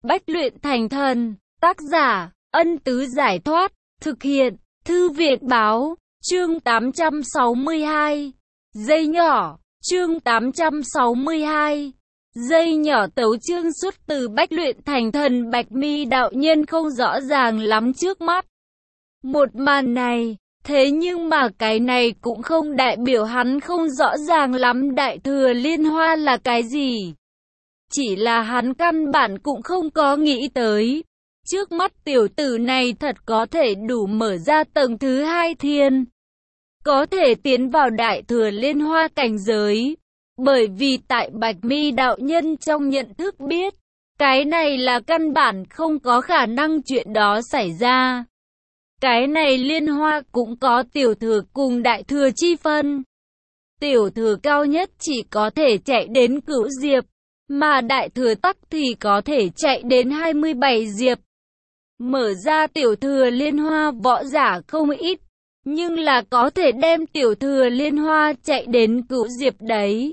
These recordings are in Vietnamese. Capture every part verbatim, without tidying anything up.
Bách luyện thành thần. Tác giả, Ân Tứ Giải Thoát. Thực hiện, Thư viện Báo. Chương tám trăm sáu mươi hai. Dây nhỏ. Chương tám trăm sáu mươi hai. Dây nhỏ. Tấu chương xuất từ Bách luyện thành thần. Bạch Mi đạo nhân không rõ ràng lắm trước mắt một màn này. Thế nhưng mà cái này cũng không đại biểu hắn không rõ ràng lắm Đại Thừa Liên Hoa là cái gì. Chỉ là hắn căn bản cũng không có nghĩ tới. Trước mắt tiểu tử này thật có thể đủ mở ra tầng thứ hai thiên. Có thể tiến vào Đại Thừa Liên Hoa cảnh giới. Bởi vì tại Bạch Mi đạo nhân trong nhận thức biết, cái này là căn bản không có khả năng chuyện đó xảy ra. Cái này liên hoa cũng có tiểu thừa cùng đại thừa chi phân. Tiểu thừa cao nhất chỉ có thể chạy đến cửu diệp, mà đại thừa tắc thì có thể chạy đến hai mươi bảy diệp. Mở ra tiểu thừa liên hoa võ giả không ít, nhưng là có thể đem tiểu thừa liên hoa chạy đến cửu diệp đấy.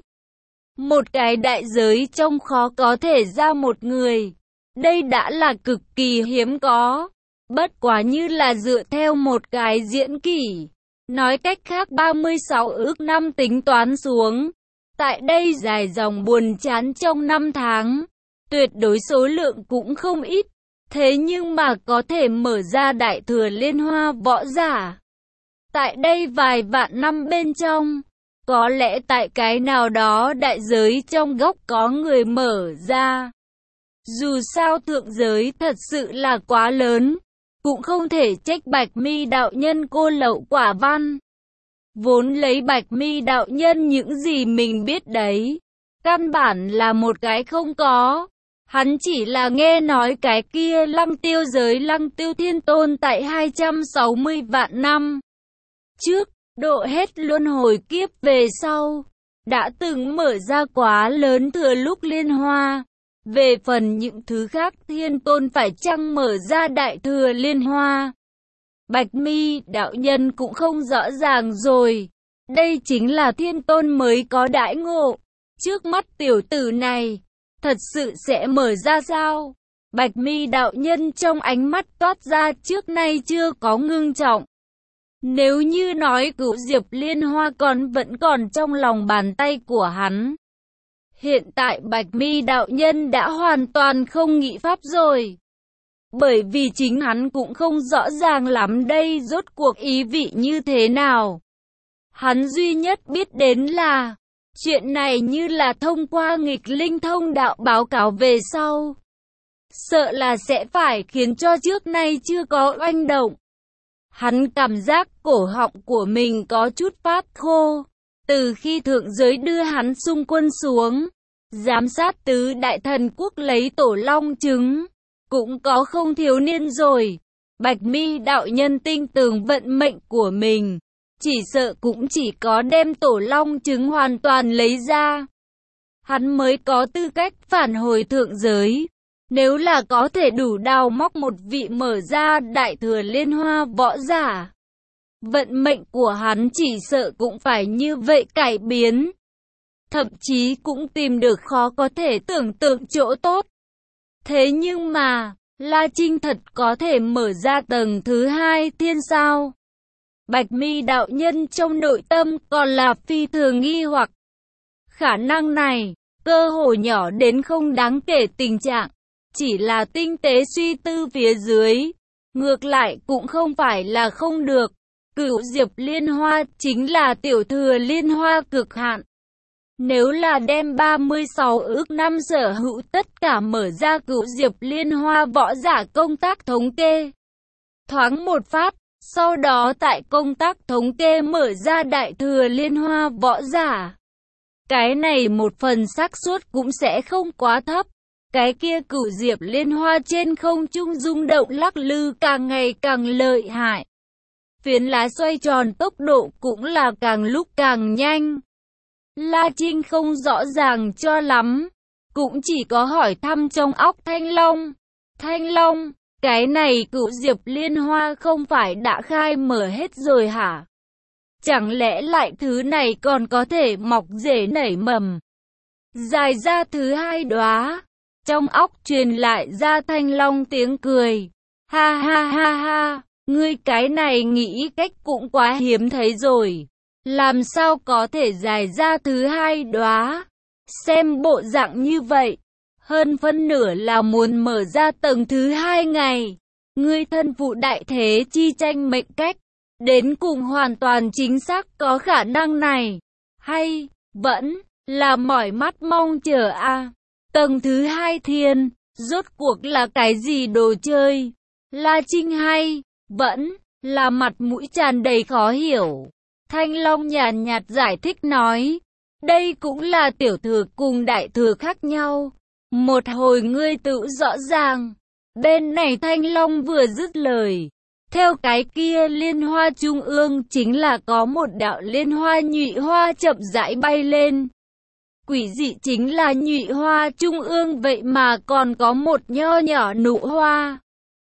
Một cái đại giới trong khó có thể ra một người. Đây đã là cực kỳ hiếm có. Bất quá như là dựa theo một cái diễn kỷ. Nói cách khác ba mươi sáu ước năm tính toán xuống. Tại đây dài dòng buồn chán trong năm tháng. Tuyệt đối số lượng cũng không ít. Thế nhưng mà có thể mở ra đại thừa liên hoa võ giả. Tại đây vài vạn năm bên trong. Có lẽ tại cái nào đó đại giới trong góc có người mở ra. Dù sao thượng giới thật sự là quá lớn. Cũng không thể trách Bạch Mi đạo nhân cô lậu quả văn. Vốn lấy Bạch Mi đạo nhân những gì mình biết đấy. Căn bản là một cái không có. Hắn chỉ là nghe nói cái kia lăng tiêu giới lăng tiêu thiên tôn tại hai trăm sáu mươi vạn năm trước, độ hết luân hồi kiếp về sau. Đã từng mở ra quá lớn thừa lúc liên hoa. Về phần những thứ khác thiên tôn phải chăng mở ra đại thừa liên hoa. Bạch Mi đạo nhân cũng không rõ ràng rồi. Đây chính là thiên tôn mới có đãi ngộ. Trước mắt tiểu tử này, thật sự sẽ mở ra sao? Bạch Mi đạo nhân trong ánh mắt toát ra trước nay chưa có ngưng trọng. Nếu như nói cửu diệp liên hoa còn vẫn còn trong lòng bàn tay của hắn. Hiện tại Bạch Mi đạo nhân đã hoàn toàn không nghĩ pháp rồi. Bởi vì chính hắn cũng không rõ ràng lắm đây rốt cuộc ý vị như thế nào. Hắn duy nhất biết đến là, chuyện này như là thông qua nghịch linh thông đạo báo cáo về sau. Sợ là sẽ phải khiến cho trước nay chưa có oanh động. Hắn cảm giác cổ họng của mình có chút phát khô. Từ khi thượng giới đưa hắn xung quân xuống. Giám sát tứ đại thần quốc lấy tổ long trứng. Cũng có không thiếu niên rồi. Bạch Mi đạo nhân tin tưởng vận mệnh của mình. Chỉ sợ cũng chỉ có đem tổ long trứng hoàn toàn lấy ra. Hắn mới có tư cách phản hồi thượng giới. Nếu là có thể đủ đào móc một vị mở ra đại thừa liên hoa võ giả. Vận mệnh của hắn chỉ sợ cũng phải như vậy cải biến. Thậm chí cũng tìm được khó có thể tưởng tượng chỗ tốt. Thế nhưng mà, La Trinh thật có thể mở ra tầng thứ hai thiên sao? Bạch Mi đạo nhân trong nội tâm còn là phi thường nghi hoặc. Khả năng này, cơ hội nhỏ đến không đáng kể tình trạng. Chỉ là tinh tế suy tư phía dưới. Ngược lại cũng không phải là không được. Cửu diệp liên hoa chính là tiểu thừa liên hoa cực hạn. Nếu là đem ba mươi sáu ước năm sở hữu tất cả mở ra cửu diệp liên hoa võ giả công tác thống kê. Thoáng một phát, sau đó tại công tác thống kê mở ra đại thừa liên hoa võ giả. Cái này một phần xác suất cũng sẽ không quá thấp. Cái kia cửu diệp liên hoa trên không trung rung động lắc lư càng ngày càng lợi hại. Phiến lá xoay tròn tốc độ cũng là càng lúc càng nhanh. La Trinh không rõ ràng cho lắm, cũng chỉ có hỏi thăm trong óc Thanh Long. Thanh Long, cái này cửu diệp liên hoa không phải đã khai mở hết rồi hả? Chẳng lẽ lại thứ này còn có thể mọc rễ nảy mầm? Dài ra thứ hai đóa. Trong óc truyền lại ra Thanh Long tiếng cười. Ha ha ha ha, ngươi cái này nghĩ cách cũng quá hiếm thấy rồi. Làm sao có thể giải ra thứ hai đóa? Xem bộ dạng như vậy, hơn phân nửa là muốn mở ra tầng thứ hai ngày. Ngươi thân phụ đại thế chi tranh mệnh cách, đến cùng hoàn toàn chính xác có khả năng này. Hay, vẫn là mỏi mắt mong chờ a à? Tầng thứ hai thiên, rốt cuộc là cái gì đồ chơi? La Trinh hay, vẫn là mặt mũi tràn đầy khó hiểu. Thanh Long nhàn nhạt giải thích nói, đây cũng là tiểu thừa cùng đại thừa khác nhau. Một hồi ngươi tự rõ ràng. Bên này Thanh Long vừa dứt lời, theo cái kia liên hoa trung ương chính là có một đạo liên hoa nhụy hoa chậm rãi bay lên. Quỷ dị chính là nhụy hoa trung ương vậy mà còn có một nho nhỏ nụ hoa.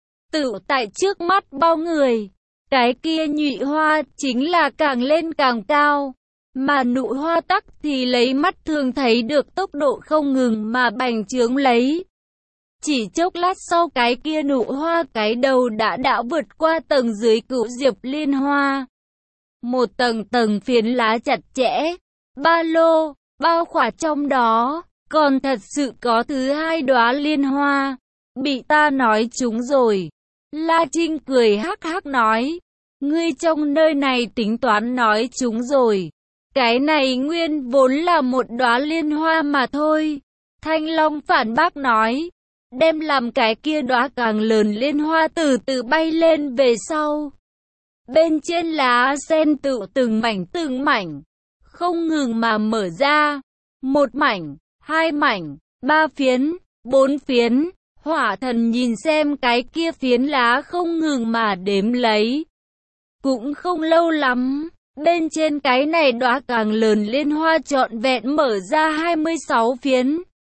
Tự tại trước mắt bao người, cái kia nhụy hoa chính là càng lên càng cao, mà nụ hoa tắc thì lấy mắt thường thấy được tốc độ không ngừng mà bành trướng lấy. Chỉ chốc lát sau cái kia nụ hoa cái đầu đã đã vượt qua tầng dưới cửu diệp liên hoa. Một tầng tầng phiến lá chặt chẽ, ba lô, bao khỏa trong đó, còn thật sự có thứ hai đóa liên hoa. Bị ta nói trúng rồi. La Trinh cười hắc hắc nói, ngươi trong nơi này tính toán nói trúng rồi. Cái này nguyên vốn là một đóa liên hoa mà thôi. Thanh Long phản bác nói, đem làm cái kia đóa càng lớn liên hoa từ từ bay lên về sau. Bên trên lá sen tự từng mảnh từng mảnh, không ngừng mà mở ra. Một mảnh, hai mảnh, ba phiến, bốn phiến. Hỏa thần nhìn xem cái kia phiến lá không ngừng mà đếm lấy. Cũng không lâu lắm, bên trên cái này đóa càng lớn liên hoa trọn vẹn mở ra hai mươi sáu phiến.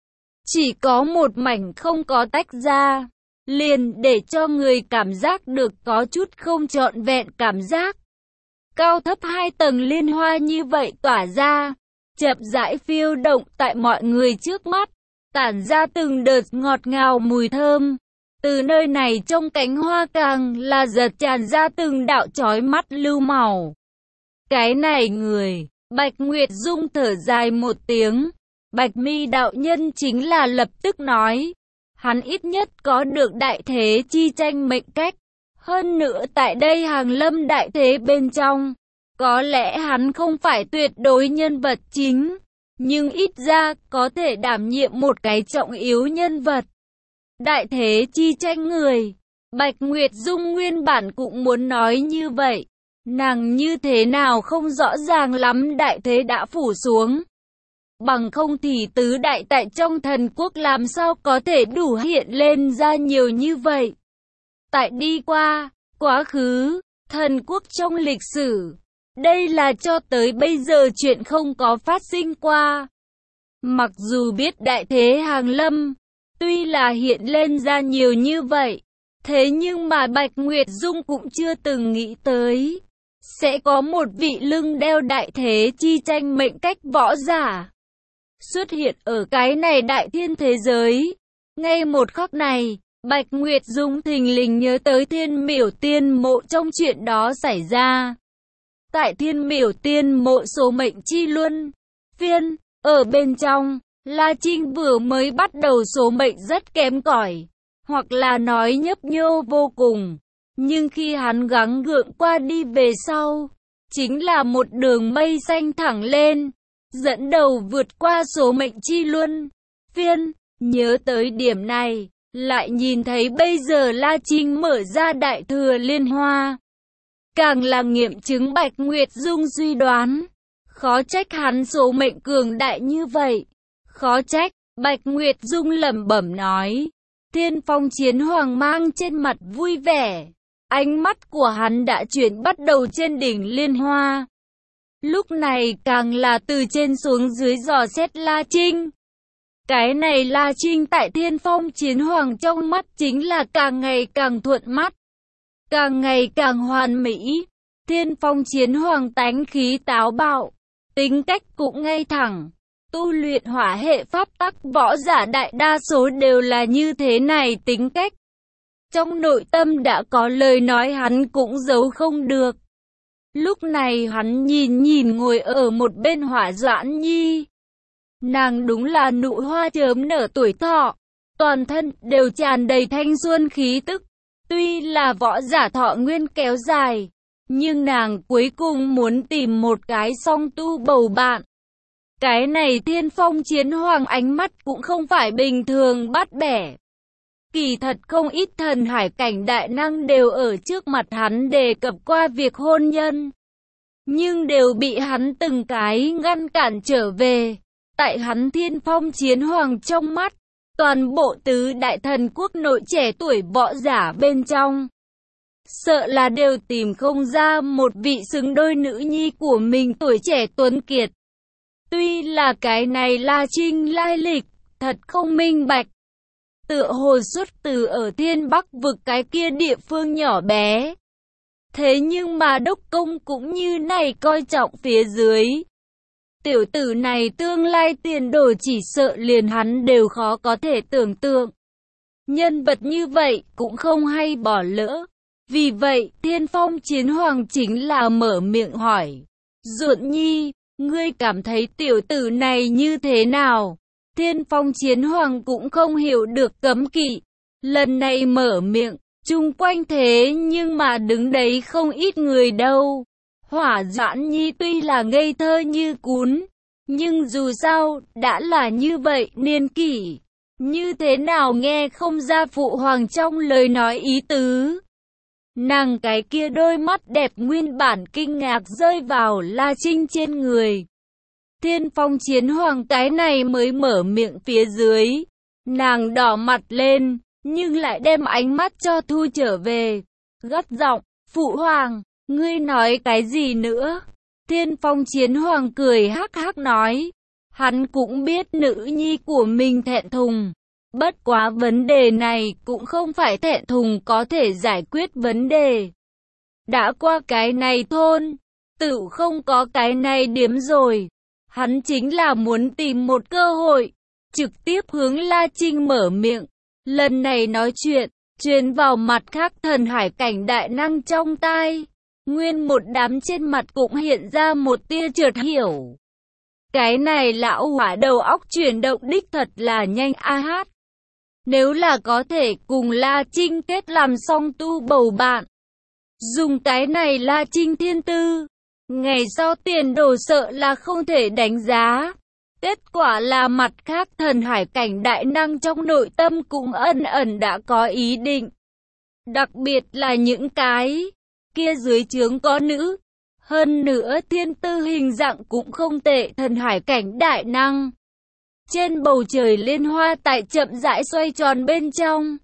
Chỉ có một mảnh không có tách ra, liền để cho người cảm giác được có chút không trọn vẹn cảm giác. Cao thấp hai tầng liên hoa như vậy tỏa ra, chậm rãi phiêu động tại mọi người trước mắt, tản ra từng đợt ngọt ngào mùi thơm. Từ nơi này trong cánh hoa càng là giật tràn ra từng đạo chói mắt lưu màu. Cái này người, Bạch Nguyệt Dung thở dài một tiếng. Bạch Mi đạo nhân chính là lập tức nói, hắn ít nhất có được đại thế chi tranh mệnh cách. Hơn nữa tại đây hàng lâm đại thế bên trong, có lẽ hắn không phải tuyệt đối nhân vật chính, nhưng ít ra có thể đảm nhiệm một cái trọng yếu nhân vật. Đại thế chi tranh người, Bạch Nguyệt Dung nguyên bản cũng muốn nói như vậy. Nàng như thế nào không rõ ràng lắm đại thế đã phủ xuống. Bằng không thì tứ đại tại trong thần quốc làm sao có thể đủ hiện lên ra nhiều như vậy. Tại đi qua, quá khứ, thần quốc trong lịch sử, đây là cho tới bây giờ chuyện không có phát sinh qua. Mặc dù biết đại thế hàng lâm, tuy là hiện lên ra nhiều như vậy, thế nhưng mà Bạch Nguyệt Dung cũng chưa từng nghĩ tới sẽ có một vị lưng đeo đại thế chi tranh mệnh cách võ giả xuất hiện ở cái này đại thiên thế giới. Ngay một khắc này, Bạch Nguyệt Dung thình lình nhớ tới Thiên Miểu Tiên Mộ trong chuyện đó xảy ra. Tại Thiên Miểu Tiên Mộ số mệnh chi luân phiên, ở bên trong, La Trinh vừa mới bắt đầu số mệnh rất kém cỏi, hoặc là nói nhấp nhô vô cùng. Nhưng khi hắn gắng gượng qua đi về sau, chính là một đường mây xanh thẳng lên, dẫn đầu vượt qua số mệnh chi luân phiên. Nhớ tới điểm này, lại nhìn thấy bây giờ La Trinh mở ra đại thừa liên hoa, càng là nghiệm chứng Bạch Nguyệt Dung suy đoán. Khó trách hắn số mệnh cường đại như vậy. Khó trách, Bạch Nguyệt Dung lẩm bẩm nói. Thiên Phong Chiến Hoàng mang trên mặt vui vẻ. Ánh mắt của hắn đã chuyển bắt đầu trên đỉnh liên hoa. Lúc này càng là từ trên xuống dưới dò xét La Trinh. Cái này La Trinh tại Thiên Phong Chiến Hoàng trong mắt chính là càng ngày càng thuận mắt, càng ngày càng hoàn mỹ. Thiên Phong Chiến Hoàng tánh khí táo bạo, tính cách cũng ngay thẳng, Tu luyện hỏa hệ pháp tắc võ giả đại đa số đều là như thế này tính cách. Trong nội tâm đã có lời nói hắn cũng giấu không được. Lúc này hắn nhìn nhìn ngồi ở một bên Hỏa Doãn Nhi. Nàng đúng là nụ hoa chớm nở tuổi thọ, toàn thân đều tràn đầy thanh xuân khí tức. Tuy là võ giả thọ nguyên kéo dài, nhưng nàng cuối cùng muốn tìm một cái song tu bầu bạn. Cái này Thiên Phong Chiến Hoàng ánh mắt cũng không phải bình thường bắt bẻ. Kỳ thật không ít thần hải cảnh đại năng đều ở trước mặt hắn đề cập qua việc hôn nhân, nhưng đều bị hắn từng cái ngăn cản trở về. Tại hắn Thiên Phong Chiến Hoàng trong mắt, toàn bộ tứ đại thần quốc nội trẻ tuổi võ giả bên trong, sợ là đều tìm không ra một vị xứng đôi nữ nhi của mình tuổi trẻ tuấn kiệt. Tuy là cái này La Trinh lai lịch, thật không minh bạch. Tựa hồ xuất từ ở Thiên Bắc vực cái kia địa phương nhỏ bé. Thế nhưng mà đốc công cũng như này coi trọng phía dưới. Tiểu tử này tương lai tiền đồ chỉ sợ liền hắn đều khó có thể tưởng tượng. Nhân vật như vậy cũng không hay bỏ lỡ. Vì vậy, Thiên Phong Chiến Hoàng chính là mở miệng hỏi. Duộn Nhi, ngươi cảm thấy tiểu tử này như thế nào? Thiên Phong Chiến Hoàng cũng không hiểu được cấm kỵ. Lần này mở miệng, chung quanh thế nhưng mà đứng đấy không ít người đâu. Hỏa Doãn Nhi tuy là ngây thơ như cún, nhưng dù sao, đã là như vậy niên kỷ. Như thế nào nghe không ra phụ hoàng trong lời nói ý tứ. Nàng cái kia đôi mắt đẹp nguyên bản kinh ngạc rơi vào La Trinh trên người. Thiên Phong Chiến Hoàng cái này mới mở miệng phía dưới. Nàng đỏ mặt lên, nhưng lại đem ánh mắt cho thu trở về. Gắt giọng, phụ hoàng, ngươi nói cái gì nữa? Thiên Phong Chiến Hoàng cười hắc hắc nói. Hắn cũng biết nữ nhi của mình thẹn thùng. Bất quá vấn đề này cũng không phải thẹn thùng có thể giải quyết vấn đề. Đã qua cái này thôn, tự không có cái này điếm rồi. Hắn chính là muốn tìm một cơ hội, trực tiếp hướng La Trinh mở miệng. Lần này nói chuyện, truyền vào mặt khác thần hải cảnh đại năng trong tai. Nguyên một đám trên mặt cũng hiện ra một tia chợt hiểu. Cái này lão hỏa đầu óc chuyển động đích thật là nhanh a hát. Nếu là có thể cùng La Trinh kết làm song tu bầu bạn, dùng cái này La Trinh thiên tư, ngày sau tiền đồ sợ là không thể đánh giá. Kết quả là mặt khác thần hải cảnh đại năng trong nội tâm cũng ẩn ẩn đã có ý định. Đặc biệt là những cái kia dưới trướng có nữ, hơn nữa thiên tư hình dạng cũng không tệ thần hải cảnh đại năng. Trên bầu trời liên hoa tại chậm rãi xoay tròn bên trong.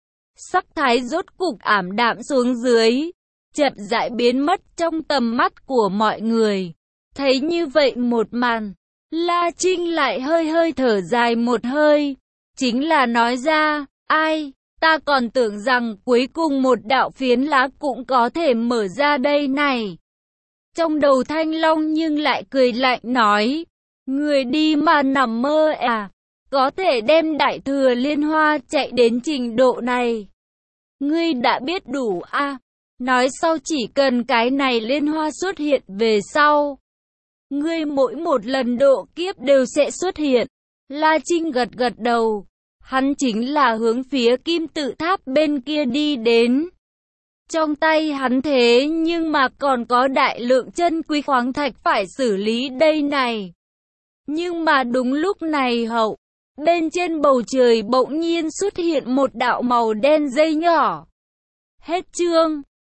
Sắc thái rốt cục ảm đạm xuống dưới, chậm rãi biến mất trong tầm mắt của mọi người. Thấy như vậy một màn, La Trinh lại hơi hơi thở dài một hơi. Chính là nói ra, ai, ta còn tưởng rằng cuối cùng một đạo phiến lá cũng có thể mở ra đây này. Trong đầu Thanh Long nhưng lại cười lạnh nói. Người đi mà nằm mơ à, có thể đem đại thừa liên hoa chạy đến trình độ này. Ngươi đã biết đủ à, nói sau chỉ cần cái này liên hoa xuất hiện về sau. Ngươi mỗi một lần độ kiếp đều sẽ xuất hiện. La Trinh gật gật đầu, hắn chính là hướng phía kim tự tháp bên kia đi đến. Trong tay hắn thế nhưng mà còn có đại lượng chân quý khoáng thạch phải xử lý đây này. Nhưng mà đúng lúc này hậu, bên trên bầu trời bỗng nhiên xuất hiện một đạo màu đen dây nhỏ. Hết chương.